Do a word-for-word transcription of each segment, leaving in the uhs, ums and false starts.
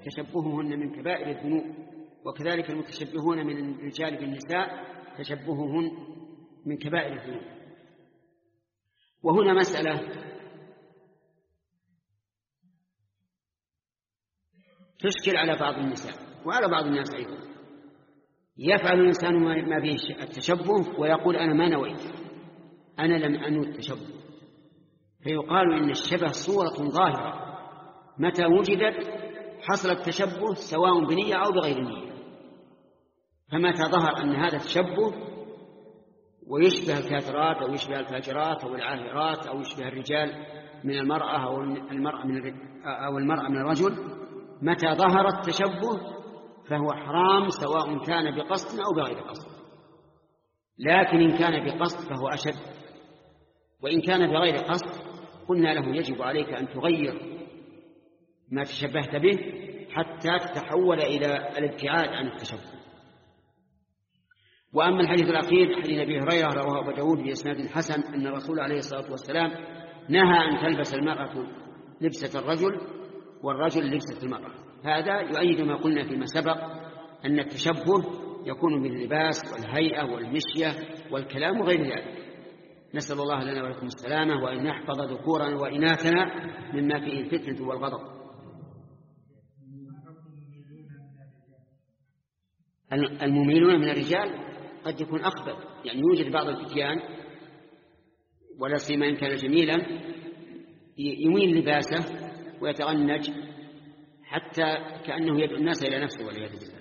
تشبههن من كبائر الذنوب، وكذلك المتشبهون من الرجال بالنساء تشبههن من كبائر الذنوب. وهنا مسألة تشكل على بعض النساء وعلى بعض الناس أيضا. يفعل الإنسان ما فيه التشبه ويقول أنا ما نويت، أنا لم أنوي التشبه، فيقال إن الشبه صورة ظاهرة متى وجدت حصل التشبه سواء بنية أو بغير نية. فمتى ظهر أن هذا التشبه ويشبه الكافرات أو يشبه الفاجرات أو العاهرات أو يشبه الرجال من المرأة أو المرأة من أو المرأة من الرجل، متى ظهر التشبه فهو حرام سواء كان بقصد أو بغير قصد. لكن إن كان بقصد فهو أشد، وإن كان بغير قصد قلنا له يجب عليك أن تغير ما تشبهت به حتى تتحول إلى الابتعاد عن التشبه. وأما الحديث الأخير حديث أبي هريرة رواه أبو داود بإسناد حسن أن الرسول عليه الصلاة والسلام نهى أن تلبس المرأة لبسة الرجل والرجل لبسة المرأة. هذا يؤيد ما قلنا فيما سبق أن التشبه يكون باللباس والهيئة والمشية والكلام وغير ذلك. نسأل الله لنا ولكم السلامة وأن يحفظ ذكورنا وإناثنا مما فيه الفتنة والغضب. المميلون من الرجال قد يكون أخبث، يعني يوجد بعض الفتيان ولا سيما إن كان جميلا يميل لباسه ويتغنج حتى كأنه يدعو الناس إلى نفسه والعياذ بالله.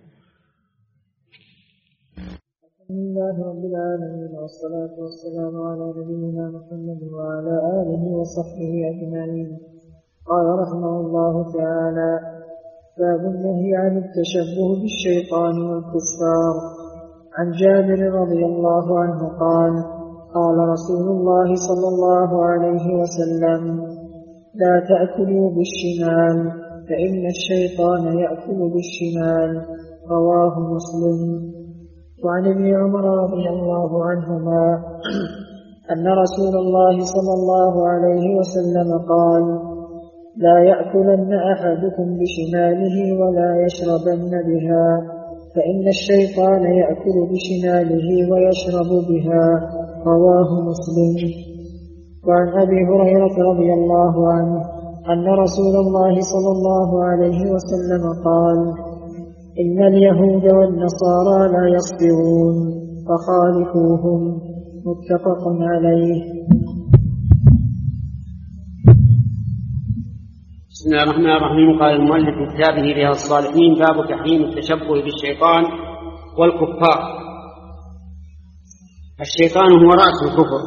بسم الله رب العالمين والصلاة والسلام على نبينا محمد وعلى آله وصحبه أجمعين. قال رحمه الله تعالى: باب النهي عن التشبه بالشيطان والكفار. عن جابر رضي الله عنه قال: قال رسول الله صلى الله عليه وسلم: لا تأكلوا بالشمال فإن الشيطان يأكل بالشمال. رواه مسلم. وعن ابن عمر رضي الله عنهما أن رسول الله صلى الله عليه وسلم قال: لا يأكلن أحدكم بشماله ولا يشربن بها فإن الشيطان يأكل بشماله ويشرب بها. رواه مسلم. وعن أبي هريرة رضي الله عنه أن رسول الله صلى الله عليه وسلم قال: إن اليهود والنصارى لا يصبرون فخالفوهم. متفق عليه. بسم الله الرحمن الرحيم. قال المؤلف في كتابه رياض الصالحين: باب تحريم التشبه بالشيطان والكفار. الشيطان هو رأس الكفر،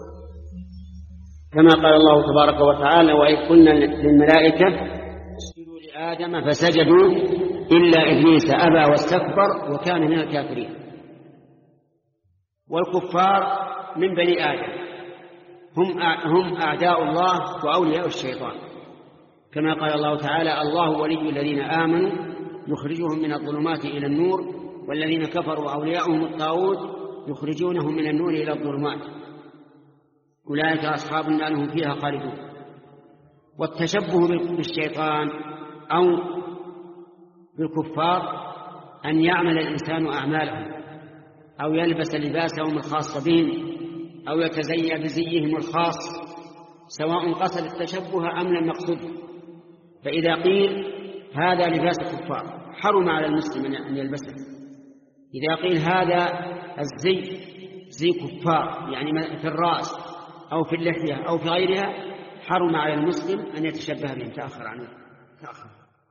كما قال الله تبارك وتعالى: وإذ قلنا للملائكة اسجدوا لآدم فسجدوا إلا إبليس أبى واستكبر وكان من الكافرين. والكفار من بني آدم هم هم أعداء الله وأولياء الشيطان، كما قال الله تعالى: الله ولي الذين آمنوا يخرجهم من الظلمات إلى النور والذين كفروا أولياؤهم الطاغوت يخرجونهم من النور إلى الظلمات أولئك أصحاب النار هم فيها خالدون. والتشبه بالشيطان أو بالكفار أن يعمل الإنسان أعمالهم أو يلبس لباسهم الخاص بهم أو يتزيى بزيهم الخاص، سواء قصد التشبه أم لم يقصده. فإذا قيل هذا لباس الكفار حرم على المسلم أن يلبسه. إذا قيل هذا الزي زي كفار يعني في الرأس أو في اللحية أو في غيرها، حرم على المسلم أن يتشبه بهم. تأخر عنه تأخر.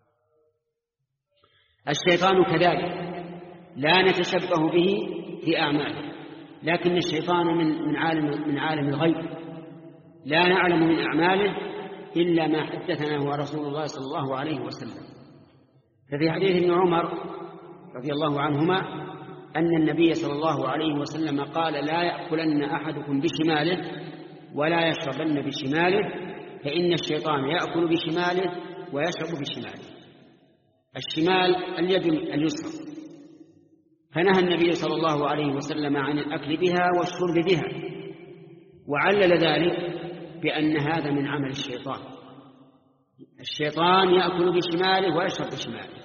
الشيطان كذلك لا نتشبه به في أعماله، لكن الشيطان من من عالم من عالم الغيب، لا نعلم من أعماله إلا ما حدثنا هو رسول الله صلى الله عليه وسلم. ففي حديث ابن عمر رضي الله عنهما أن النبي صلى الله عليه وسلم قال: لا يأكلن أحدكم بشماله ولا يشربن بشماله فإن الشيطان يأكل بشماله ويشرب بشماله. الشمال اليد اليسرى، فنهى النبي صلى الله عليه وسلم عن الأكل بها والشرب بها، وعلل ذلك بأن هذا من عمل الشيطان، الشيطان يأكل بشماله ويشرب بشماله،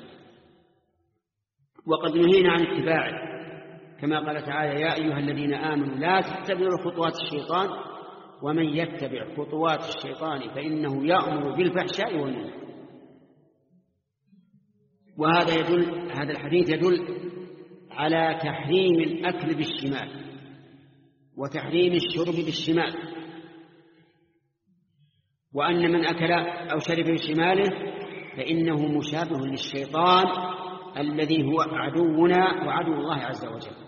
وقد نهينا عن اتباعه، كما قال تعالى: يا أيها الذين آمنوا لا تتبعوا خطوات الشيطان ومن يتبع خطوات الشيطان فإنه يأمر بالفحشاء والمنكر. وهذا يدل هذا الحديث يدل على تحريم الأكل بالشمال وتحريم الشرب بالشمال، وأن من أكل أو شرب بشماله فإنه مشابه للشيطان الذي هو عدونا وعدو الله عز وجل.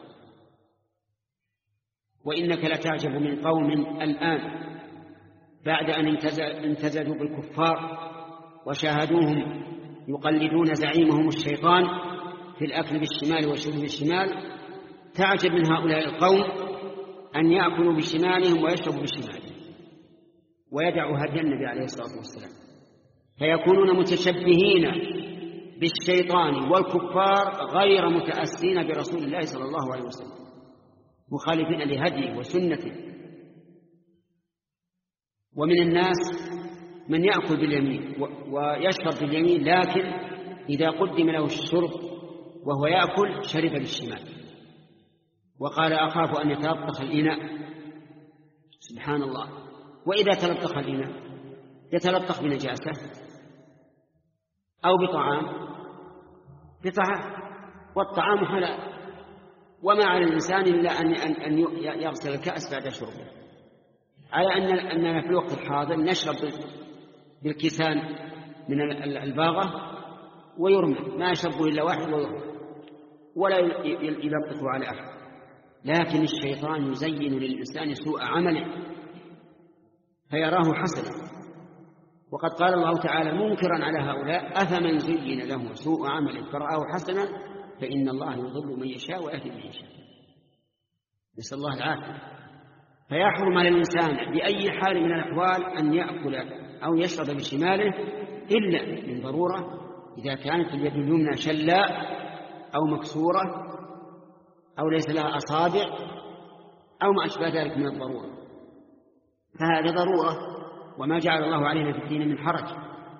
وإنك لتعجب من قوم الآن بعد أن امتزجوا بالكفار وشاهدوهم يقلدون زعيمهم الشيطان في الأكل بالشمال والشرب بالشمال، تعجب من هؤلاء القوم أن يأكلوا بشمالهم ويشربوا بشمالهم ويدعوا هدي النبي عليه الصلاة والسلام، فيكونون متشبهين بالشيطان والكفار غير متأسين برسول الله صلى الله عليه وسلم، مخالفين لهديه وسنته. ومن الناس من يأكل باليمين ويشرب باليمين، لكن إذا قدم له الشرب وهو يأكل شرب بالشمال، وقال: أخاف أن يتلطخ الإناء. سبحان الله! وإذا تلطخ الإناء يتلطخ بنجاسة أو بطعام بطعام والطعام حلال، وما على الإنسان إلا أن يغسل الكأس بعد شربه، على أننا في الوقت الحاضر نشرب بالكيسان من الباغة ويرمى، ما يشربه إلا واحد ويرمى ولا يلطخ على أحد. لكن الشيطان يزين للإنسان سوء عمله فيراه حسنا، وقد قال الله تعالى منكرا على هؤلاء: أفمن زين له سوء عمله فرآه حسنا فإن الله يضل من يشاء ويهدي من يشاء. نسأل الله العافية. فيحرم على الإنسان بأي حال من الأحوال أن يأكل أو يشرب بشماله إلا من ضرورة، إذا كانت اليد اليمنى شلاء أو مكسورة أو ليس لها أصابع أو ما أشبه ذلك من الضرورة، فهذا ضرورة، وما جعل الله علينا في الدين من حرج.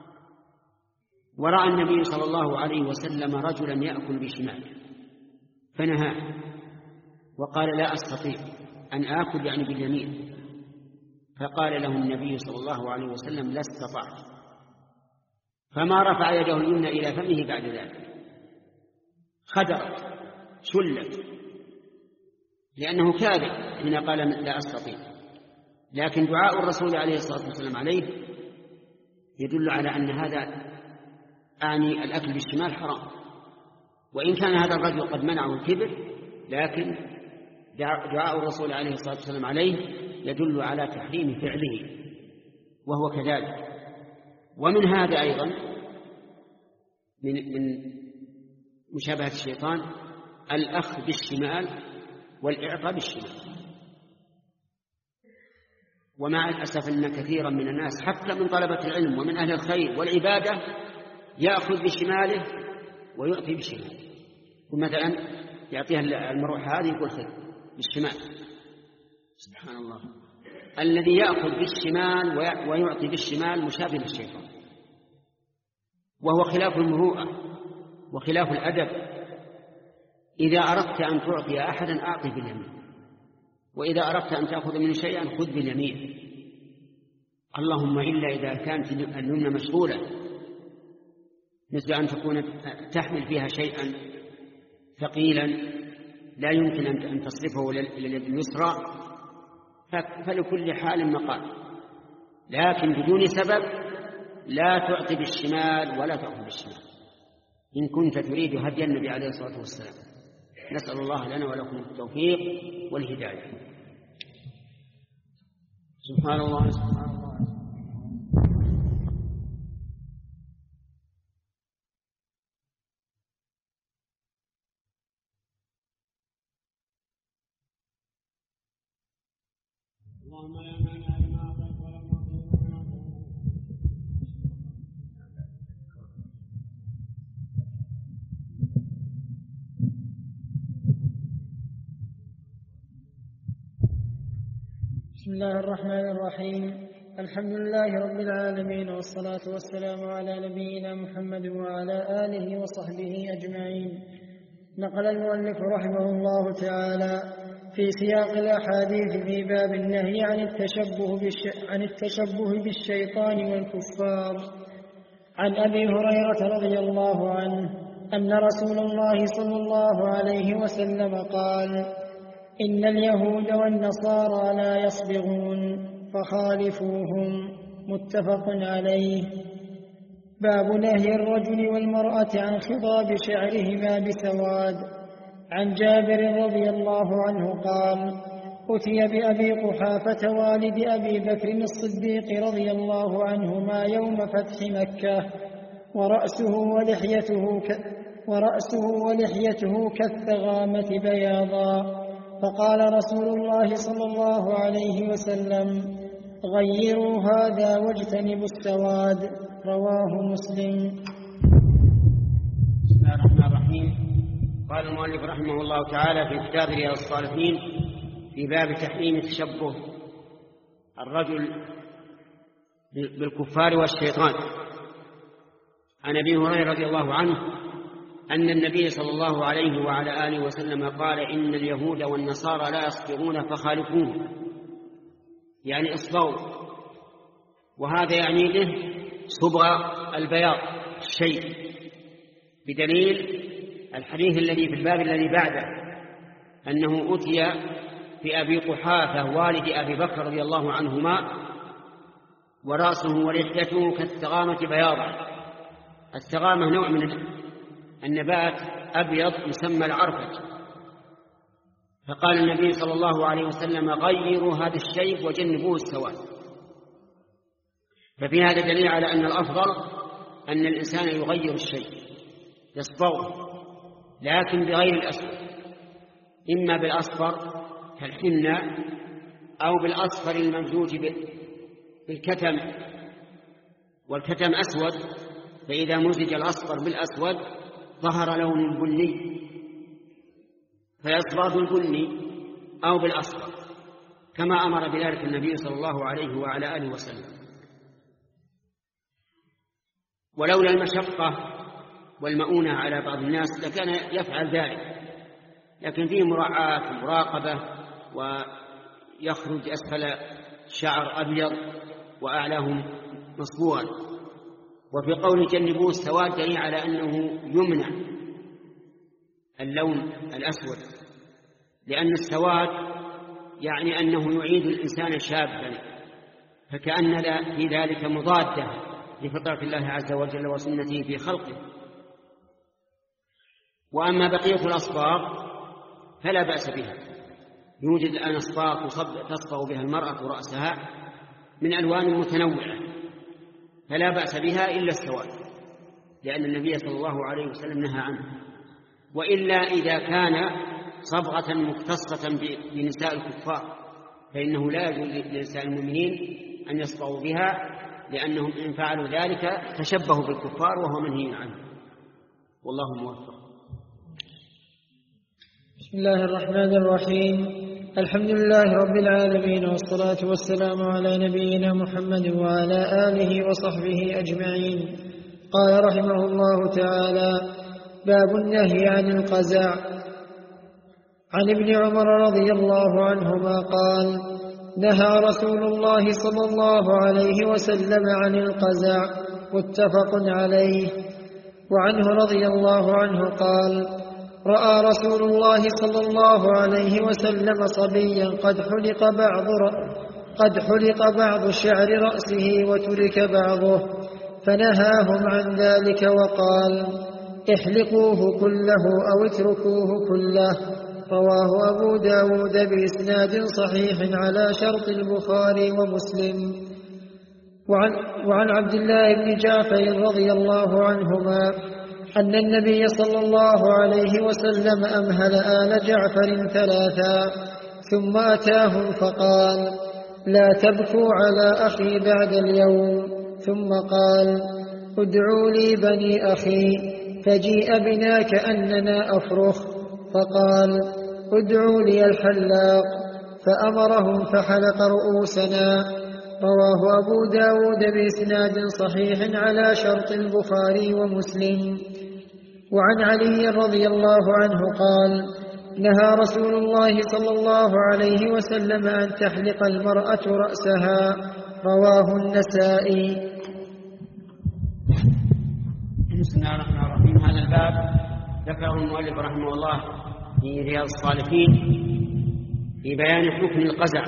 ورأى النبي صلى الله عليه وسلم رجلا يأكل بشماله فنهاه وقال: لا أستطيع أن آكل يعني باليمين. فقال له النبي صلى الله عليه وسلم: لا استطعت. فما رفع يده اليمنى إلى فمه بعد ذلك، خدرت شلت، لأنه كاذب حين قال: لا أستطيع. لكن دعاء الرسول عليه الصلاة والسلام عليه يدل على أن هذا أعني الأكل بالشمال حرام، وإن كان هذا الرجل قد منعه الكبر، لكن دعاء الرسول عليه الصلاة والسلام عليه يدل على تحريم فعله، وهو كذلك. ومن هذا أيضا من, من مشابهة الشيطان الأخذ بالشمال والإعطاء بالشمال. ومع الأسف أن كثيرا من الناس حتى من طلبة العلم ومن أهل الخير والعبادة يأخذ بشماله ويعطي بشماله. مثلا يعطيها المروحة هذه يقول خذ بالشمال. سبحان الله! الذي يأخذ بالشمال ويعطي بالشمال مشابه للشيطان، وهو خلاف المروءة وخلاف الأدب. إذا أردت أن تعطي أحدا أعطي باليمين، وإذا أردت أن تأخذ منه شيئا خذ باليمين، اللهم إلا إذا كانت اليمنى مشغولة، مثل أن تكون تحمل فيها شيئا ثقيلا لا يمكن أن تصرفه إلى اليد اليسرى، فلكل حال مقال. لكن بدون سبب لا تعطي بالشمال ولا تأخذ بالشمال إن كنت تريد هدي النبي عليه الصلاة والسلام. نسأل الله لنا ولكم التوفيق والهداية. سبحان الله سبحان الله. اللهم لا مانع لما أعطيت ولا معطي لما منعت. بسم الله الرحمن الرحيم. الحمد لله رب العالمين، والصلاة والسلام على نبينا محمد وعلى آله وصحبه أجمعين. نقل المؤلف رحمه الله تعالى في سياق الأحاديث في باب النهي عن التشبه, بالش... عن التشبه بالشيطان والكفار عن أبي هريرة رضي الله عنه أن رسول الله صلى الله عليه وسلم قال: إن اليهود والنصارى لا يصبغون فخالفوهم. متفق عليه. باب نهي الرجل والمرأة عن خضاب شعرهما بسواد. عن جابر رضي الله عنه قال: أتي بأبي قحافة والد أبي بكر الصديق رضي الله عنهما يوم فتح مكة ورأسه ولحيته, ك... ورأسه ولحيته كالثغامة بياضا، فقال رسول الله صلى الله عليه وسلم: غيروا هذا واجتنبوا السواد. رواه مسلم. بسم الله الرحمن الرحيم. قال المؤلف رحمه الله تعالى في كتاب رياض الصالحين في باب تحريم التشبه الرجل بالكفار والشيطان. عن أبي هريرة رضي الله عنه أن النبي صلى الله عليه وعلى آله وسلم قال: إن اليهود والنصارى لا يصبغون فخالفوهم، يعني اصبغوا، وهذا يعني له صبغ البياض الشيء، بدليل الحديث الذي في الباب الذي بعده أنه أتي بأبي قحافة والد أبي بكر رضي الله عنهما ورأسه ولحيته كالثغامة بياضا. الثغامة نوع من النبات أبيض يسمى العرفج، فقال النبي صلى الله عليه وسلم: غيروا هذا الشيء وجنبوه السواد. ففي هذا دليل على أن الأفضل أن الإنسان يغير الشيء يصبغه، لكن بغير الأسود، إما بالأصفر كالحنة أو بالأصفر الممزوج بالكتم، والكتم أسود، فإذا مزج الأصفر بالأسود ظهر لون البني فيصبغ بالبني أو بالأصفر، كما أمر بذلك النبي صلى الله عليه وعلى آله وسلم. ولولا المشقة والمؤونة على بعض الناس لكان يفعل ذلك، لكن فيه مراعاة ومراقبة، ويخرج أسفل شعر أبيض وأعلاه مصبوغا. وفي قول جنبوه السواد دليل على أنه يمنع اللون الأسود، لأن السواد يعني أنه يعيد الإنسان شابا، فكأن في ذلك مضادة لفطرة الله عز وجل وسنته في خلقه. وأما بقية الأصباغ فلا بأس بها، يوجد الآن أصباغ تصبغ بها المرأة رأسها من ألوان متنوعة، فلا بأس بها إلا السواد، لأن النبي صلى الله عليه وسلم نهى عنه. وإلا إذا كان صبغة مختصة بنساء الكفار فإنه لا يجوز لنساء المؤمنين أن يصبغوا بها، لأنهم إن فعلوا ذلك تشبهوا بالكفار وهو منهي عنه، والله موفق. بسم الله الرحمن الرحيم. الحمد لله رب العالمين، والصلاة والسلام على نبينا محمد وعلى آله وصحبه أجمعين. قال رحمه الله تعالى: باب النهي عن القزع. عن ابن عمر رضي الله عنهما قال: نهى رسول الله صلى الله عليه وسلم عن القزع. متفق عليه. وعنه رضي الله عنه قال: رأى رسول الله صلى الله عليه وسلم صبيا قد حلق بعض قد حلق بعض شعر رأسه وترك بعضه، فنهاهم عن ذلك وقال: احلقوه كله أو اتركوه كله. رواه أبو داود بإسناد صحيح على شرط البخاري ومسلم. وعن, وعن عبد الله بن جعفر رضي الله عنهما أن النبي صلى الله عليه وسلم أمهل آل جعفر ثلاثا، ثم أتاهم فقال: لا تبكوا على أخي بعد اليوم. ثم قال: ادعوا لي بني أخي، فجيء بنا كأننا أفرخ، فقال: ادعوا لي الحلاق، فأمرهم فحلق رؤوسنا. رواه أبو داود بإسناد صحيح على شرط البخاري ومسلم. وعن علي رضي الله عنه قال: نهى رسول الله صلى الله عليه وسلم أن تحلق المرأة رأسها. رواه النسائي. بسم الله الرحمن الرحيم. هذا الباب ذكره المؤلف رحمه الله في رياض الصالحين في بيان حكم القزع،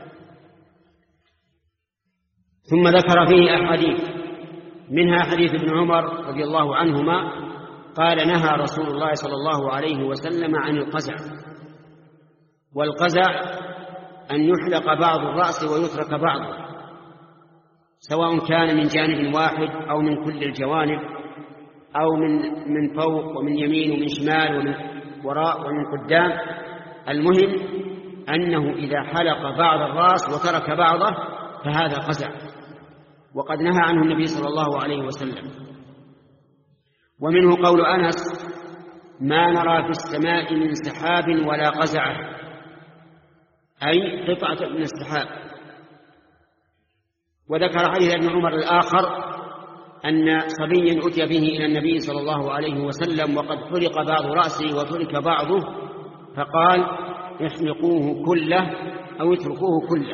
ثم ذكر فيه أحاديث، منها حديث ابن عمر رضي الله عنهما قال: نهى رسول الله صلى الله عليه وسلم عن القزع. والقزع أن يحلق بعض الرأس ويترك بعضه، سواء كان من جانب واحد أو من كل الجوانب، أو من من فوق ومن يمين ومن شمال ومن وراء ومن قدام. المهم أنه إذا حلق بعض الرأس وترك بعضه فهذا قزع، وقد نهى عنه النبي صلى الله عليه وسلم. ومنه قول أنس: ما نرى في السماء من سحاب ولا قزعة، أي قطعة من السحاب. وذكر حديث ابن عمر الآخر أن صبيا أتي به إلى النبي صلى الله عليه وسلم وقد حلق بعض رأسه وترك بعضه، فقال: احلقوه كله أو اتركوه كله.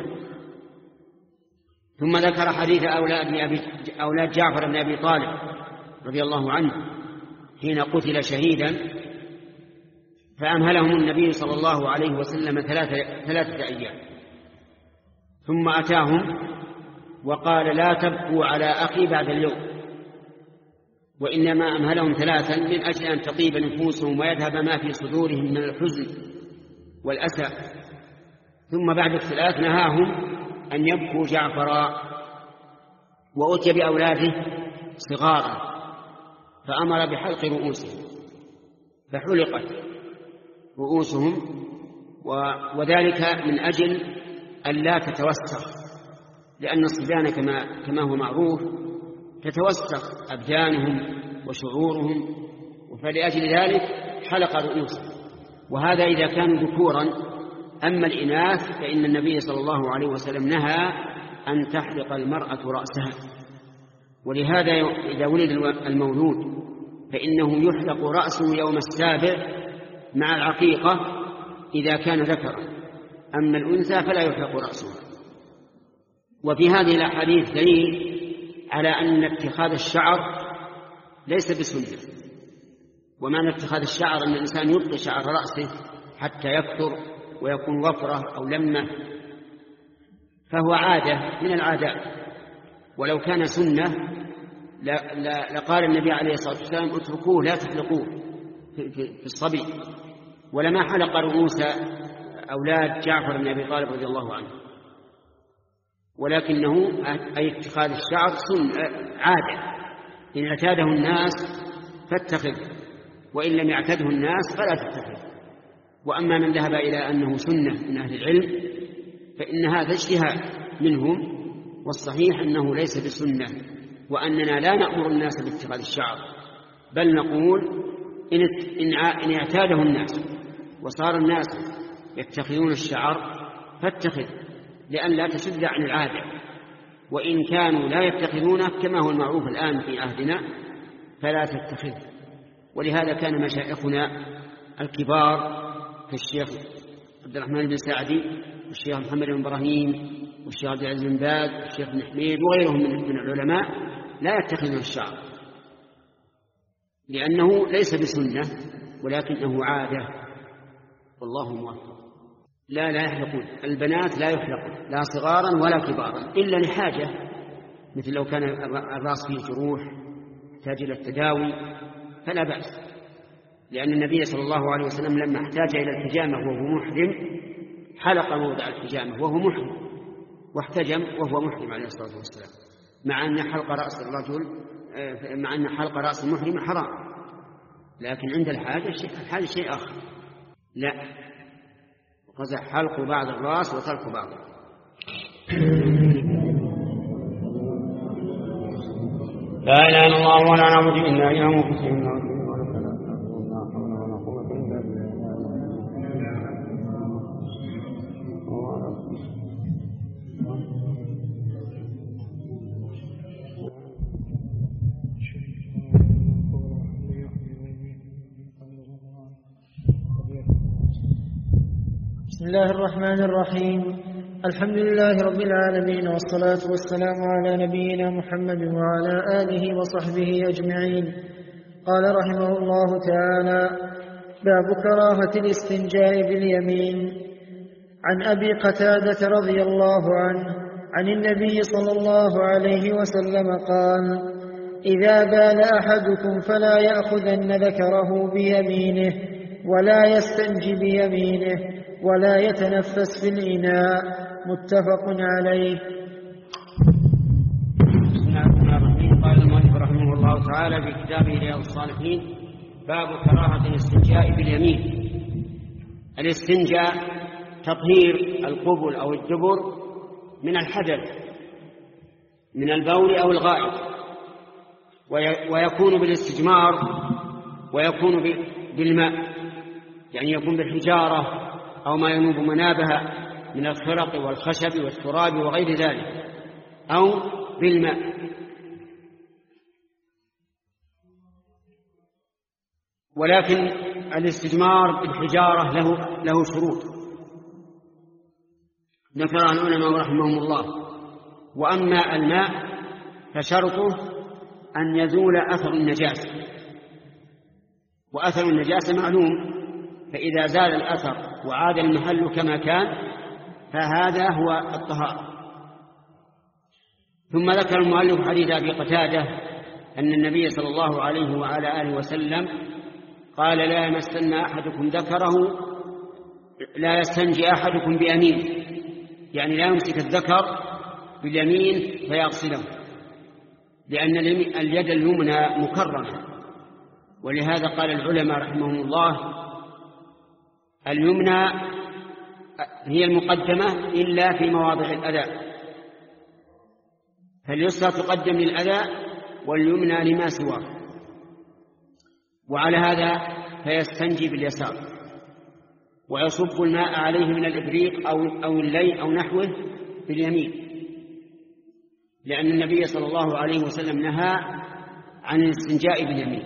ثم ذكر حديث أولاد, أبي أولاد جعفر بن أبي طالب رضي الله عنه حين قتل شهيدا، فأمهلهم النبي صلى الله عليه وسلم ثلاثة, ثلاثة أيام، ثم أتاهم وقال: لا تبكوا على أخي بعد اليوم، وإنما أمهلهم ثلاثا من أجل أن تطيب نفوسهم ويذهب ما في صدورهم من الحزن والأسى. ثم بعد الثلاث نهاهم أن يبكوا جعفرا، وأتي بأولاده صغارا فأمر بحلق رؤوسهم، فحلقت رؤوسهم، وذلك من أجل أن لا تتوسخ، لأن الصبيان كما, كما هو معروف تتوسخ أبدانهم وشعورهم، فلأجل ذلك حلق رؤوسهم. وهذا إذا كانوا ذكورا. أما الإناث فإن النبي صلى الله عليه وسلم نهى أن تحلق المرأة رأسها. ولهذا إذا ولد المولود فإنه يحلق رأسه يوم السابع مع العقيقة إذا كان ذكرا، أما الأنثى فلا يحلق رأسها. وفي هذه الأحاديث دليل على أن اتخاذ الشعر ليس بسنة. ومعنى اتخاذ الشعر أن الإنسان يبقي شعر رأسه حتى يكثر ويكون وفرة أو لمة، فهو عادة من العادات. ولو كان سنة لقال النبي عليه الصلاة والسلام: اتركوه لا تحلقوه في الصبي، ولما حلق رؤوس أولاد جعفر بن أبي طالب رضي الله عنه. ولكنه أي اتخاذ الشعر سنة عادة، إن اعتاده الناس فاتخذ، وإن لم يعتده الناس فلا تتخذ. وأما من ذهب إلى أنه سنة من أهل العلم فإن هذا اجتهاد منهم، والصحيح أنه ليس بسنة، وأننا لا نأمر الناس باتخاذ الشعر، بل نقول إن, إن اعتاده الناس وصار الناس يتخذون الشعر فاتخذ، لأن لا تشد عن العادة. وإن كانوا لا يتخذونه كما هو المعروف الآن في عهدنا فلا تتخذ. ولهذا كان مشايخنا الكبار كالشيخ عبد الرحمن بن سعدي والشيخ محمد بن إبراهيم والشيخ عبد العزيز بن باز والشيخ بن حميد وغيرهم من العلماء لا يتخذون الشعر، لأنه ليس بسنة ولكنه عادة، والله موفق. لا لا يحلقون البنات، لا يحلقون لا صغارا ولا كبارا إلا لحاجة، مثل لو كان الرأس فيه جروح يحتاج إلى التداوي فلا بأس، لأن النبي صلى الله عليه وسلم لما احتاج إلى الحجامة وهو محرم حلق موضع الحجامة وهو محرم، واحتجم وهو محرم عليه الصلاة والسلام، مع أن حلق رأس الرجل مع أن حلق رأس المحرم حرام، لكن عند الحاجة شيء الحاجة شيء آخر. لا، قزح حلق بعض الرأس وترك بعضه. لا إله إلا الله ولا نعبد إلا إياه مخلصين له الدين بسم الله الرحمن الرحيم. الحمد لله رب العالمين، والصلاة والسلام على نبينا محمد وعلى آله وصحبه أجمعين. قال رحمه الله تعالى: باب كراهة الاستنجاء باليمين. عن أبي قتادة رضي الله عنه عن النبي صلى الله عليه وسلم قال: إذا بال أحدكم فلا يأخذن ذكره بيمينه ولا يستنجي بيمينه ولا يتنفس في الإناء. متفق عليه. بسم الله الرحمن الرحيم. قال المؤلف رحمه الله تعالى في كتابه رياض الصالحين: باب كراهة الاستنجاء باليمين. الاستنجاء تطهير القبل أو الدبر من الحدث من البول أو الغائط، ويكون بالاستجمار ويكون بالماء، يعني يكون بالحجارة أو ما ينوب منابها من الخرق والخشب والتراب وغير ذلك، أو بالماء. ولكن الاستجمار بالحجارة له له شروط ذكرها العلماء رحمهم الله. وأما الماء فشرطه أن يزول أثر النجاسة، وأثر النجاسة معلوم، فإذا زال الأثر وعاد المحل كما كان فهذا هو الطهارة. ثم ذكر المؤلف حديث أبي قتادة أن النبي صلى الله عليه وعلى آله وسلم قال: لا يمسن أحدكم ذكره، لا يستنجي أحدكم بيمينه، يعني لا يمسك الذكر باليمين فيغسله، لأن اليد اليمنى مكرمة. ولهذا قال العلماء رحمهم الله: اليمنى هي المقدمة إلا في مواضع الأذى، فاليسرى تقدم للأذى واليمنى لما سواه. وعلى هذا فيستنجي باليسار ويصب الماء عليه من الإبريق أو أو اللي أو نحوه باليمين، لأن النبي صلى الله عليه وسلم نهى عن الاستنجاء باليمين.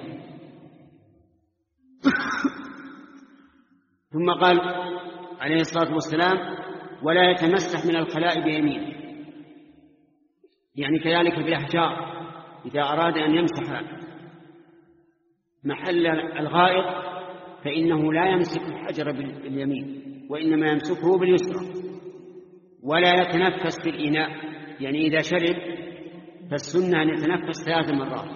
ثم قال عليه الصلاة والسلام: ولا يتمسح من الخلاء بيمينه، يعني كذلك بالأحجار إذا أراد أن يمسح محل الغائط فإنه لا يمسك الحجر باليمين وإنما يمسكه باليسرى. ولا يتنفس في الإناء، يعني إذا شرب فالسنة أن يتنفس ثلاث مرات،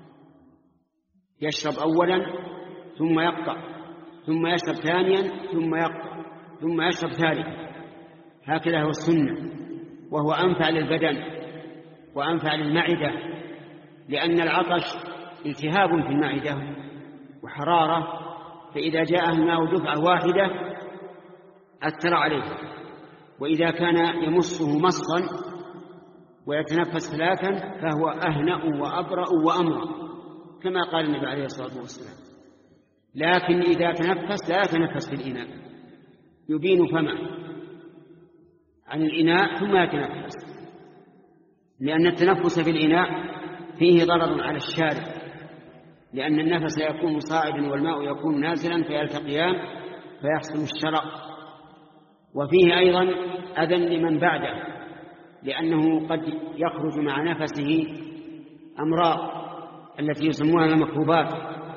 يشرب أولا ثم يقطع، ثم يشرب ثانيا ثم يقطع، ثم يشرب ثالثا. هكذا هو السنة، وهو أنفع للبدن وأنفع للمعدة، لأن العطش التهاب في المعدة وحرارة، فإذا جاء الماء دفعة واحدة أثر عليه. وإذا كان يمصه مصا ويتنفس ثلاثا فهو أهنأ وأبرأ وأمرأ، كما قال النبي عليه الصلاة والسلام. لكن إذا تنفس لا يتنفس في الإناء، يبين فمه عن الإناء ثم يتنفس، لأن التنفس في الإناء فيه ضرر على الشارب، لأن النفس يكون صاعدا والماء يكون نازلا فيلتقيان فيحصل الشرق. وفيه أيضا أذى لمن بعده، لأنه قد يخرج مع نفسه أمراض التي يسمونها الميكروبات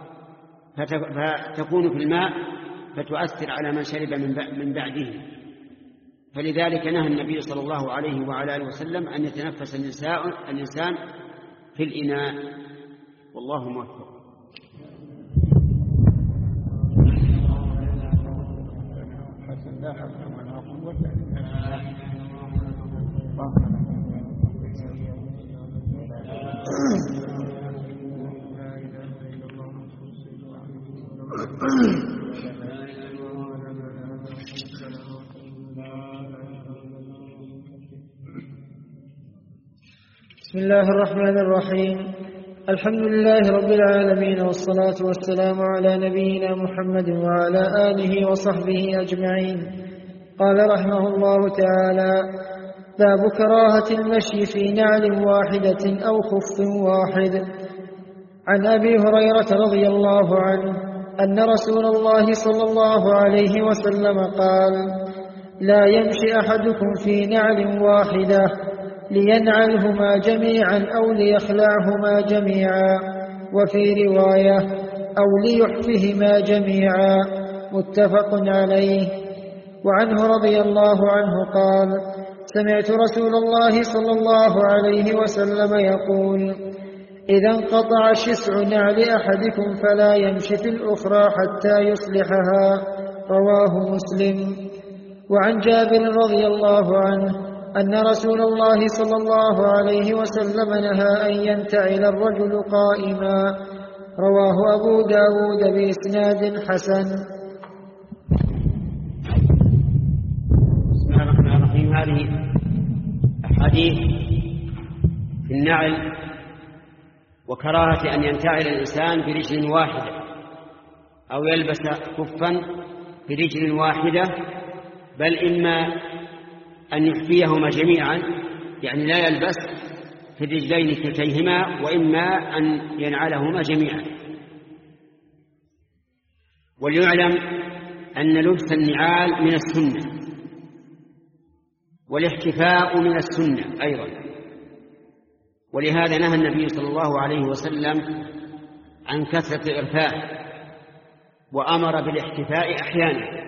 فتكون في الماء فتؤثر على من شرب من بعده. فلذلك نهى النبي صلى الله عليه وعلى آله وسلم أن يتنفس الإنسان في الإناء، والله موفق. بسم الله الرحمن الرحيم. الحمد لله رب العالمين، والصلاة والسلام على نبينا محمد وعلى آله وصحبه أجمعين. قال رحمه الله تعالى: باب كراهة المشي في نعل واحدة أو خف واحد. عن أبي هريرة رضي الله عنه أن رسول الله صلى الله عليه وسلم قال: لا يمشي أحدكم في نعل واحدة لينعلهما جميعا أو ليخلعهما جميعا، وفي رواية أو ليحفهما جميعا، متفق عليه. وعنه رضي الله عنه قال: سمعت رسول الله صلى الله عليه وسلم يقول: إذا انقطع شسع نعل أحدكم فلا يمشي في الأخرى حتى يصلحها، رواه مسلم. وعن جابر رضي الله عنه أن رسول الله صلى الله عليه وسلم نهى أن ينتعل الرجل قائما، رواه أبو داود بإسناد حسن. بسم الله الرحمن الرحيم. هذه أحاديث في النعل وكراهة أن ينتعل الإنسان برجل واحدة أو يلبس خفا برجل واحدة، بل إما أن يحفيهما جميعا، يعني لا يلبس في الرجلين كلتيهما، وإما أن ينعلهما جميعا. وليعلم أن لبس النعال من السنة، والاحتفاء من السنة أيضا، ولهذا نهى النبي صلى الله عليه وسلم عن كثرة الإرفاء، وأمر بالاحتفاء أحيانا.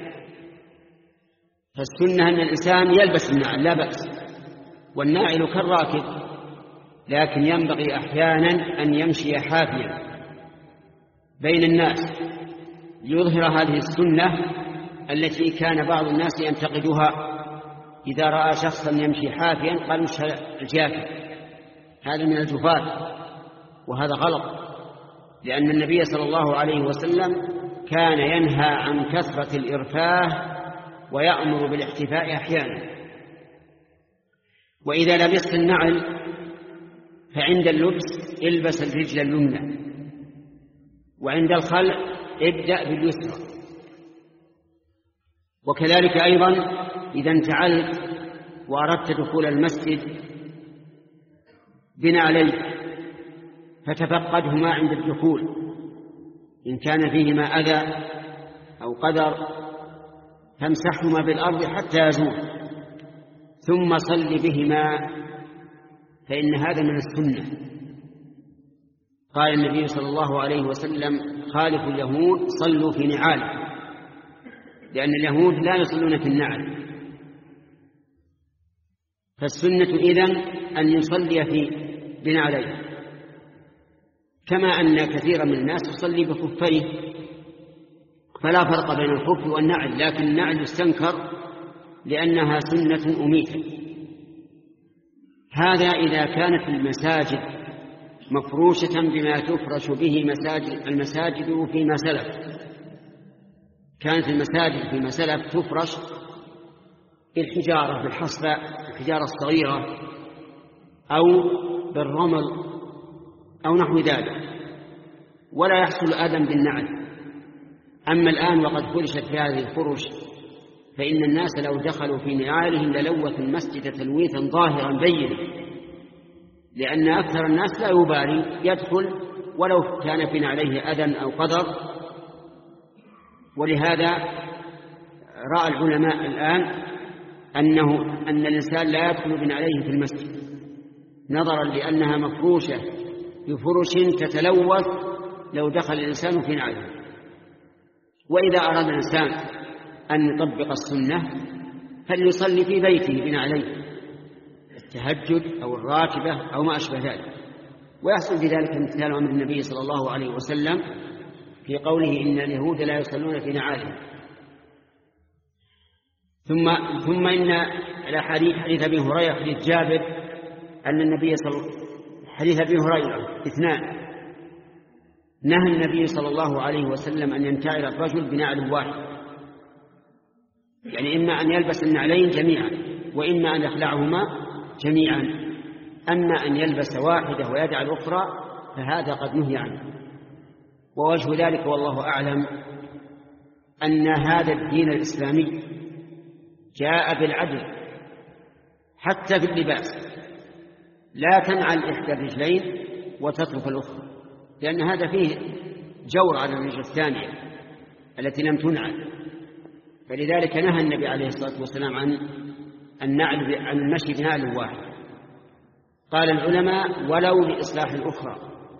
فالسنة أن الإنسان يلبس النعل لا بأس، والناعل كالراكب، لكن ينبغي أحيانا أن يمشي حافيا بين الناس ليظهر هذه السنة التي كان بعض الناس ينتقدها. إذا رأى شخصا يمشي حافيا قال: مش الجافي، هذا من الجفاة، وهذا غلط، لأن النبي صلى الله عليه وسلم كان ينهى عن كثرة الإرفاه ويأمر بالاحتفاء أحيانا. وإذا لبست النعل فعند اللبس البس الرجل اليمنى، وعند الخلع ابدأ باليسرى. وكذلك أيضا إذا انتعلت وأردت دخول المسجد بنعليك فتفقدهما عند الدخول، إن كان فيهما أذى أو قدر فامسحهما بالأرض حتى يزول، ثم صل بهما، فإن هذا من السنة. قال النبي صلى الله عليه وسلم: خالفوا اليهود صلوا في نعال، لأن اليهود لا يصلون في النعل. فالسنة إذن أن يصلي في بنعليه، كما أن كثيرا من الناس يصلي بخفيه، فلا فرق بين الخف والنعل، لكن النعل يستنكر لأنها سنة أميتة. هذا إذا كانت المساجد مفروشة بما تفرش به مساجد المساجد فيما سلف. كانت المساجد فيما سلف تفرش بالحجارة، بالحصبة، الحجارة الصغيرة، أو بالرمل أو نحو ذلك، ولا يحصل أذى بالنعل. أما الآن وقد فرشت في هذه الفرش، فإن الناس لو دخلوا في نعالهم للوثوا المسجد تلويثا ظاهرا بينا، لأن أكثر الناس لا يبالي، يدخل ولو كان في نعليه أذى أو قدر. ولهذا رأى العلماء الآن أنه أن الإنسان لا يدخل بنعليه في المسجد، نظرا لأنها مفروشة بفرش تتلوث لو دخل الإنسان في نعله. وإذا أراد الإنسان أن يطبق السنة فليصلي في بيته بنعليه، التهجد أو الراتبة أو ما أشبه ذلك، ويحصل بذلك امتثال أمر النبي صلى الله عليه وسلم في قوله: إن اليهود لا يصلون في نعالهم. ثم ثم إن الحديث حديث أبي هريرة حديث جابر أن النبي صلى حديث أبي هريرة اثنان، نهى النبي صلى الله عليه وسلم أن ينتعل الرجل بنعل واحد، يعني إما أن يلبس النعلين جميعا وإما أن يخلعهما جميعا. أما أن يلبس واحدة ويدع الأخرى فهذا قد نهي عنه. ووجه ذلك والله أعلم أن هذا الدين الإسلامي جاء بالعدل حتى في اللباس، لا تنعل إحدى الرجلين وتترك الأخرى، لأن هذا فيه جور على الرجل الثانية التي لم تنعل. فلذلك نهى النبي عليه الصلاة والسلام عن النعل عن المشي بنعل واحد. قال العلماء ولو لإصلاح الأخرى،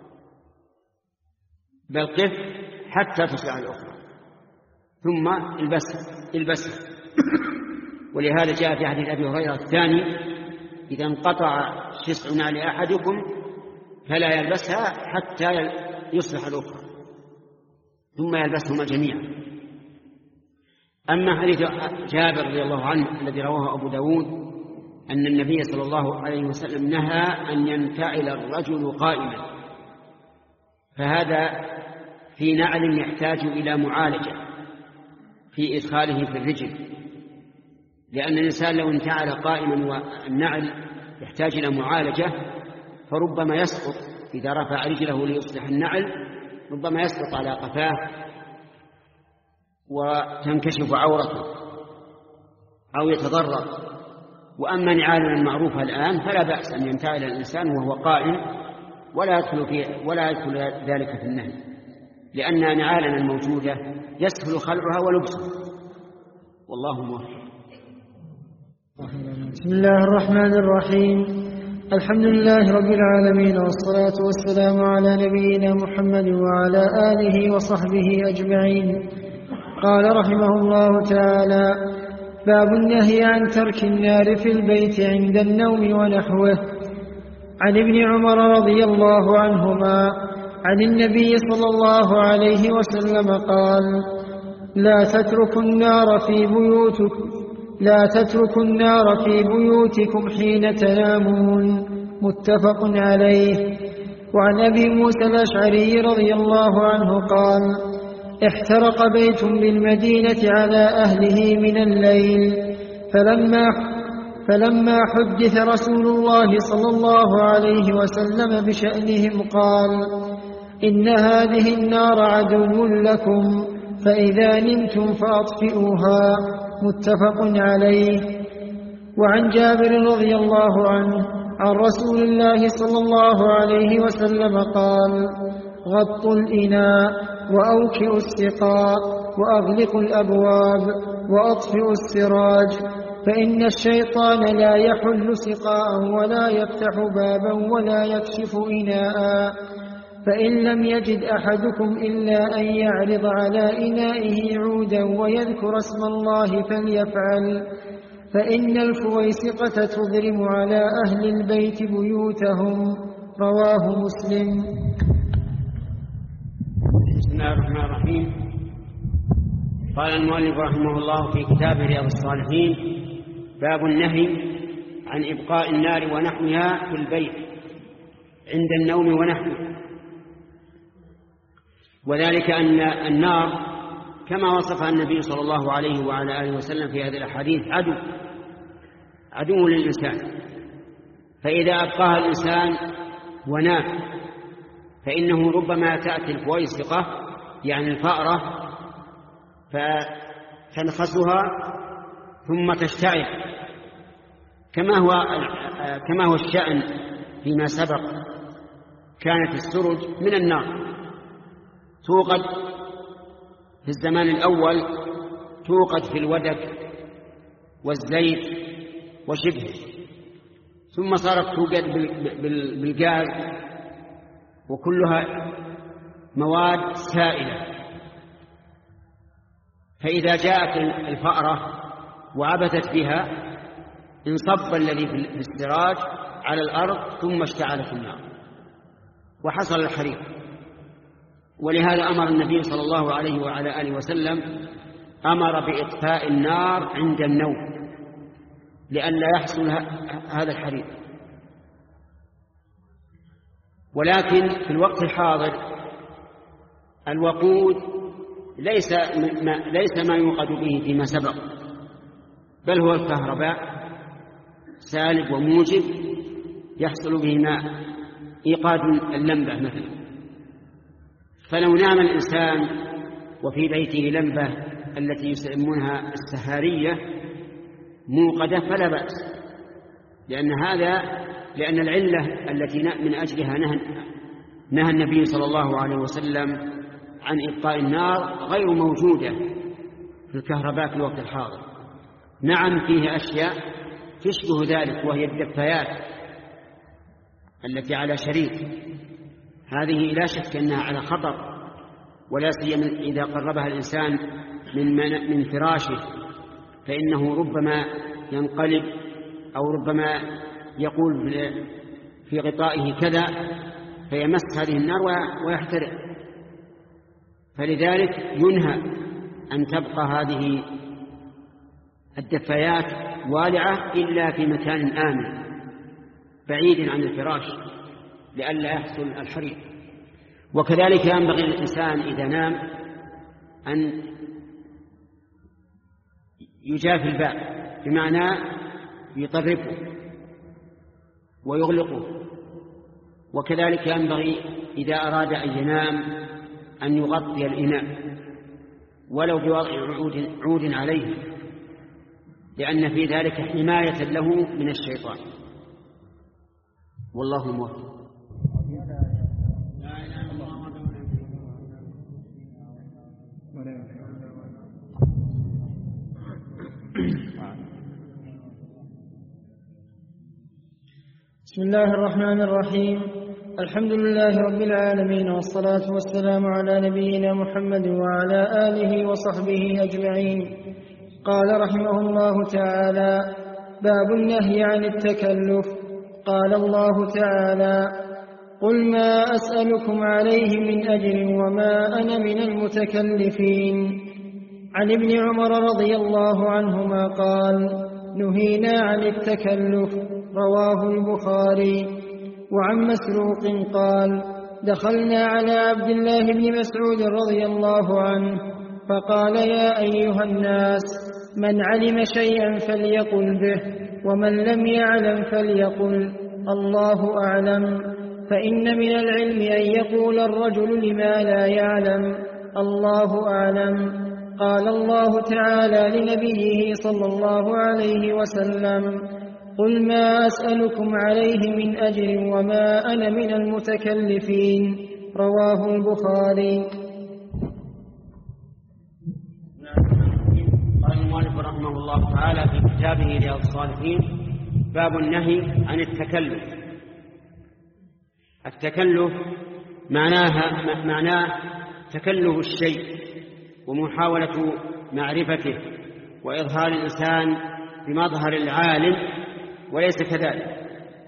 بل قف حتى تصلح الأخرى ثم البسها البسها ولهذا جاء في حديث أبي هريرة الثاني: إذا انقطع شسع نعل أحدكم فلا يلبسها حتى يصلح الأخرى ثم يلبسهما جميعا. أما حديث جابر رضي الله عنه الذي رواه أبو داود أن النبي صلى الله عليه وسلم نهى أن ينتعل الرجل قائما، فهذا في نعل يحتاج إلى معالجة في إدخاله في الرجل، لأن الإنسان لو انتعل قائما والنعل يحتاج إلى معالجة فربما يسقط إذا رفع رجله ليصلح النعل، ربما يسقط على قفاه وتنكشف عورته أو يتضرر. وأما نعالنا المعروفة الآن فلا بأس أن ينتعل الإنسان وهو قائم ولا يدخل, فيه ولا يدخل ذلك في النهي، لأن نعالنا الموجودة يسهل خلعها ولبسها، والله موفق. بسم الله الرحمن الرحيم. الحمد لله رب العالمين، والصلاة والسلام على نبينا محمد وعلى آله وصحبه أجمعين. قال رحمه الله تعالى: باب النهي عن ترك النار في البيت عند النوم ونحوه. عن ابن عمر رضي الله عنهما عن النبي صلى الله عليه وسلم قال: لا تتركوا النار في بيوتكم لا تتركوا النار في بيوتكم حين تنامون. متفق عليه. وعن أبي موسى الأشعري رضي الله عنه قال: احترق بيت بالمدينة على أهله من الليل، فلما فلما حدث رسول الله صلى الله عليه وسلم بشأنهم قال: إن هذه النار عدو لكم، فإذا نمتم فأطفئوها. متفق عليه. وعن جابر رضي الله عنه عن رسول الله صلى الله عليه وسلم قال: غطوا الإناء وأوكئوا السقاء وأغلقوا الأبواب وأطفئوا السراج، فإن الشيطان لا يحل سقاء ولا يفتح بابا ولا يكشف إناء، فإن لم يجد أحدكم إلا أن يعرض على إنائه عودا ويذكر اسم الله فليفعل، فإن الفويسقة تضرم على أهل البيت بيوتهم. رواه مسلم. بسم الله الرحمن الرحيم. قال المؤلف رحمه الله في كتاب رياض الصالحين: باب النهي عن إبقاء النار ونحوها في البيت عند النوم ونحوه. وذلك أن النار كما وصفها النبي صلى الله عليه وعلى آله وسلم في هذه الأحاديث عدو عدو للإنسان، فإذا أبقاها الإنسان ونام فإنه ربما تأتي الفويسقة يعني الفأرة فتنخسها ثم تشتعل، كما هو كما هو الشأن فيما سبق. كانت السرج من النار توقد في الزمان الأول، توقد في الودك والزيت وشبهه، ثم صارت توقد بالغاز، وكلها مواد سائلة. فإذا جاءت الفأرة وعبثت بها انصب الذي في السراج على الأرض ثم اشتعلت النار وحصل الحريق. ولهذا أمر النبي صلى الله عليه وعلى آله وسلم أمر بإطفاء النار عند النوم لئلا يحصل هذا الحريق. ولكن في الوقت الحاضر الوقود ليس ما, ليس ما يوقد به فيما سبق، بل هو الكهرباء سالب وموجب يحصل به ماء إيقاد اللمبة مثلا. فلو نام الإنسان وفي بيته لمبة التي يسمونها السهارية موقدة فلا بأس، لأن هذا لأن العلة التي من أجلها نهى, نهى النبي صلى الله عليه وسلم عن إبقاء النار غير موجودة في الكهرباء في الوقت الحاضر. نعم فيه أشياء تشبه ذلك، وهي الدفايات التي على شريط، هذه لا شك أنها على خطر، ولا سيما إذا قربها الإنسان من من فراشه، فإنه ربما ينقلب أو ربما يقول في غطائه كذا فيمس هذه النار ويحترق. فلذلك ينهى أن تبقى هذه الدفايات والعة إلا في مكان آمن بعيد عن الفراش لئلا يحصل الحريق. وكذلك ينبغي للإنسان إذا نام أن يجافي الباب، بمعنى يطرقه ويغلقه. وكذلك ينبغي إذا أراد أن ينام أن يغطي الإناء ولو بوضع عود, عود عليه، لأن في ذلك حماية له من الشيطان. والله موفق. بسم الله الرحمن الرحيم. الحمد لله رب العالمين، والصلاة والسلام على نبينا محمد وعلى آله وصحبه أجمعين. قال رحمه الله تعالى: باب النهي عن التكلف. قال الله تعالى: قل ما أسألكم عليه من أجر وما أنا من المتكلفين. عن ابن عمر رضي الله عنهما قال: نهينا عن التكلف، رواه البخاري. وعن مسروق قال: دخلنا على عبد الله بن مسعود رضي الله عنه فقال: يا أيها الناس، من علم شيئا فليقل به، ومن لم يعلم فليقل الله أعلم، فإن من العلم أن يقول الرجل لما لا يعلم الله أعلم. قال الله تعالى لنبيه صلى الله عليه وسلم: قل ما أسألكم عليه من أجر وما أنا من المتكلفين. رواه البخاري. قال المؤلف رحمه الله تعالى في كتابه رياض الصالحين: باب النهي عن التكلف. التكلف معناها معناه تكلف الشيء ومحاولة معرفته وإظهار الإنسان بمظهر العالم وليس كذلك.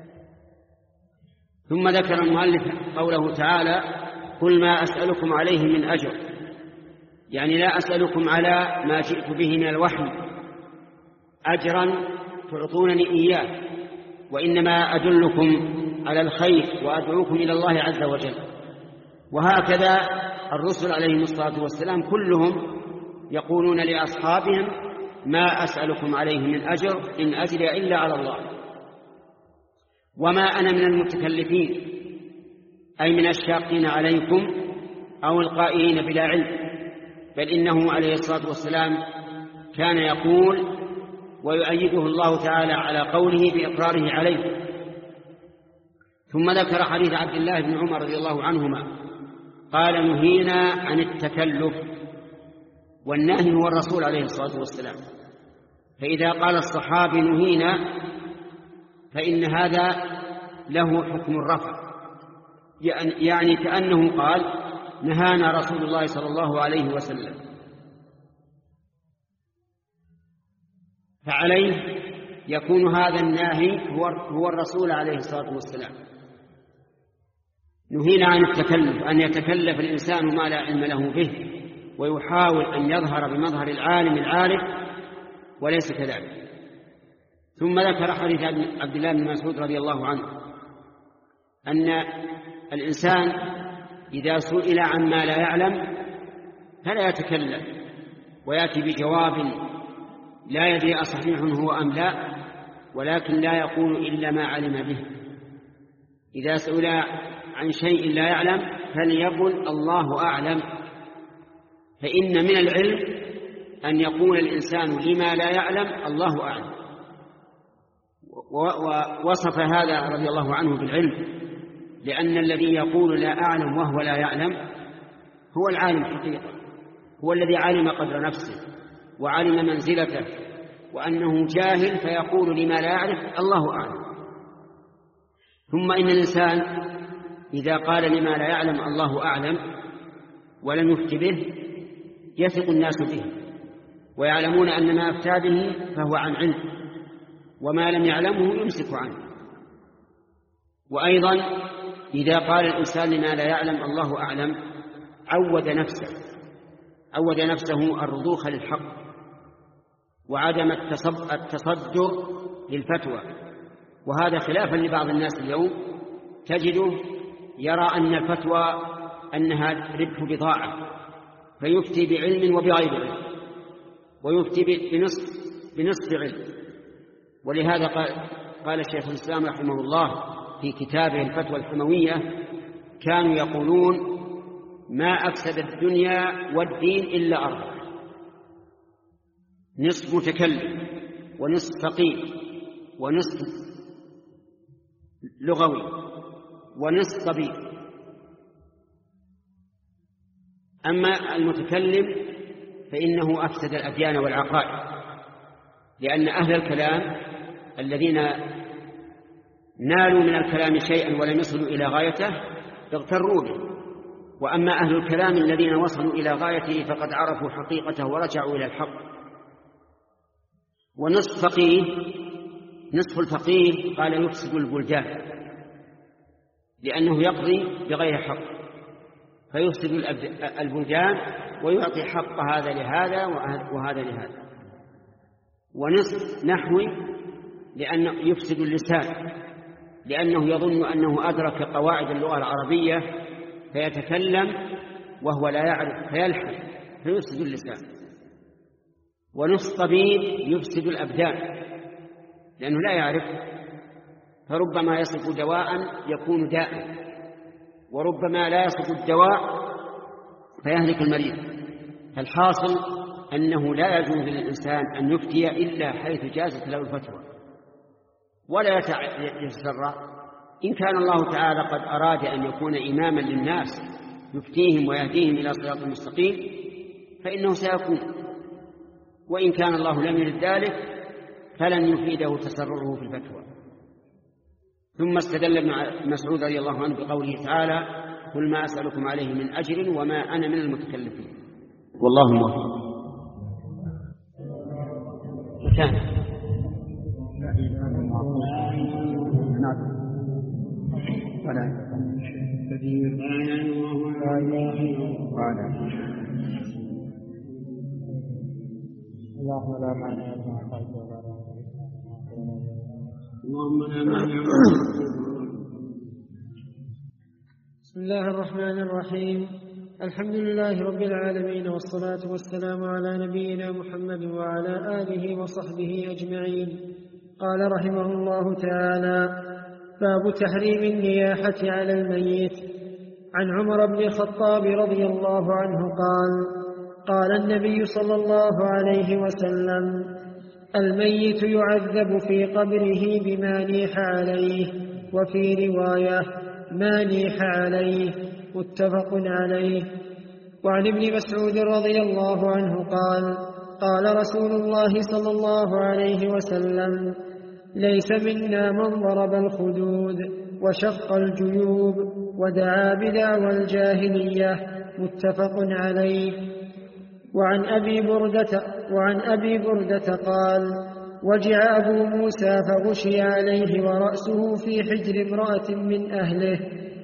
ثم ذكر المؤلف قوله تعالى: قل ما أسألكم عليه من أجر، يعني لا أسألكم على ما جئت به من الوحي أجرا تعطونني إياه، وإنما أدلكم على الخير وأدعوكم إلى الله عز وجل. وهكذا الرسل عليهم الصلاة والسلام كلهم يقولون لأصحابهم: ما أسألكم عليه من أجر إن أجري إلا على الله، وما أنا من المتكلفين، أي من الشاقين عليكم أو القائلين بلا علم، بل إنه عليه الصلاة والسلام كان يقول ويؤيده الله تعالى على قوله بإقراره عليه. ثم ذكر حديث عبد الله بن عمر رضي الله عنهما قال: نهينا عن التكلف، والناهي هو الرسول عليه الصلاة والسلام. فإذا قال الصحابي نهينا فإن هذا له حكم الرفع، يعني كأنه قال: نهانا رسول الله صلى الله عليه وسلم. فعليه يكون هذا الناهي هو الرسول عليه الصلاة والسلام. نهينا عن التكلف، أن يتكلف الإنسان ما لا علم له به ويحاول أن يظهر بمظهر العالم العارف وليس كذلك. ثم ذكر حديث عبد الله بن مسعود رضي الله عنه أن الإنسان إذا سئل عن ما لا يعلم فلا يتكلم ويأتي بجواب لا يدري أصحيح هو أم لا، ولكن لا يقول إلا ما علم به. إذا سئل عن شيء لا يعلم فليقل الله أعلم، فإن من العلم أن يقول الإنسان لما لا يعلم الله أعلم. ووصف هذا رضي الله عنه بالعلم، لأن الذي يقول لا أعلم وهو لا يعلم هو العالم حقيقة، هو الذي علم قدر نفسه وعلم منزلته وأنه جاهل فيقول لما لا يعرف الله أعلم. ثم إن الإنسان إذا قال لما لا يعلم الله أعلم ولم يفت به يثق الناس به ويعلمون أن ما أفتى به فهو عن علم، وما لم يعلمه يمسك عنه. وأيضا إذا قال الإنسان لما لا يعلم الله أعلم عود نفسه عود نفسه الرضوخ للحق وعدم التصدر للفتوى. وهذا خلافا لبعض الناس اليوم، تجده يرى أن الفتوى أنها ربح بضاعة فيفتي بعلم وبغير علم، ويفتي بنصف, بنصف علم. ولهذا قال, قال الشيخ الإسلام رحمه الله في كتابه الفتوى الحموية: كانوا يقولون ما أفسد الدنيا والدين إلا أربع: نصف متكلم، ونصف فقيه، ونصف لغوي، ونصف طبيب. أما المتكلم فإنه أفسد الأديان والعقائد، لأن أهل الكلام الذين نالوا من الكلام شيئا ولم يصلوا إلى غايته اغتروا به، وأما أهل الكلام الذين وصلوا إلى غايته فقد عرفوا حقيقته ورجعوا إلى الحق. ونصف فقيه، نصف الفقيه قال يفسد البلدان، لأنه يقضي بغير حق فيفسد البلدان ويعطي حق هذا لهذا وهذا لهذا. ونصف نحوي لأنه يفسد اللسان، لأنه يظن أنه أدرك قواعد اللغة العربية فيتكلم وهو لا يعرف فيلحن فيفسد اللسان. ونصف طبيب يفسد الأبدان، لأنه لا يعرف فربما يصف دواء يكون داء، وربما لا يصف الدواء فيهلك المريض. فالحاصل أنه لا يجوز للإنسان أن يفتي إلا حيث جازت له الفتوى، ولا يتسرع. إن كان الله تعالى قد أراد أن يكون إماما للناس يفتيهم ويهديهم إلى صراط مستقيم فإنه سيكون، وإن كان الله لم يرد ذلك فلن يفيده تسرعه في الفتوى. ثم استدل ابن مسعود رضي الله عنه بقوله تعالى: قل ما أسألكم عليه من أجر وما أنا من المتكلفين. والله موفق. كان ولا كثير لا إله إلا الله ولا مانع اللهم لا مانع. بسم الله الرحمن الرحيم. الحمد لله رب العالمين، والصلاة والسلام على نبينا محمد وعلى آله وصحبه أجمعين. قال رحمه الله تعالى: باب تحريم النياحة على الميت. عن عمر بن الخطاب رضي الله عنه قال: قال النبي صلى الله عليه وسلم: الميت يعذب في قبره بما نيح عليه، وفي رواية ما نيح عليه، متفق عليه. وعن ابن مسعود رضي الله عنه قال: قال رسول الله صلى الله عليه وسلم: ليس منا من ضرب الخدود وشق الجيوب ودعا بدعوى الجاهلية، متفق عليه. وعن أبي بردة, وعن أبي بردة قال: وجع أبو موسى فغشي عليه ورأسه في حجر امرأة من أهله.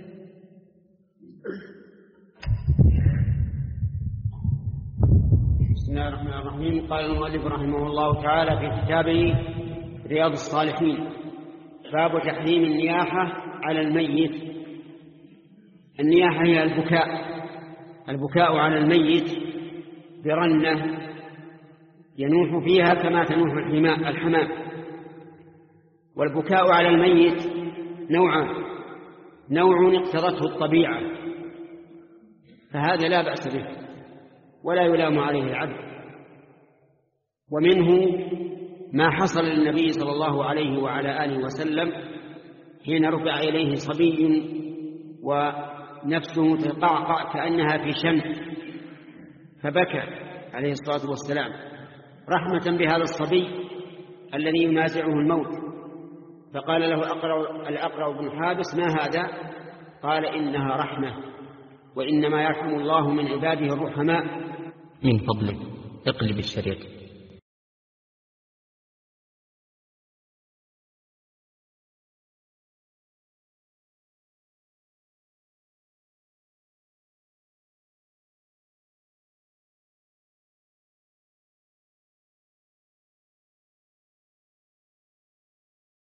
بسم الله الرحمن الرحيم. قال المؤلف رحمه الله تعالى في كتابه رياض الصالحين: باب تحريم النياحة على الميت. النياحة هي البكاء البكاء على الميت برنة ينوح فيها كما تنوح الحمام. والبكاء على الميت نوعان: نوع اقتضته الطبيعة فهذا لا بأس به ولا يلام عليه العبد، ومنه ما حصل للنبي صلى الله عليه وعلى آله وسلم حين رفع إليه صبي ونفسه تقعقع كأنها في شمس فبكى عليه الصلاة والسلام، رحمة بهذا الصبي الذي ينازعه الموت. فقال له الأقرع, الأقرع بن حابس: ما هذا؟ قال: إنها رحمة، وإنما يرحم الله من عباده الرحماء. من فضلك اقلب الشريط.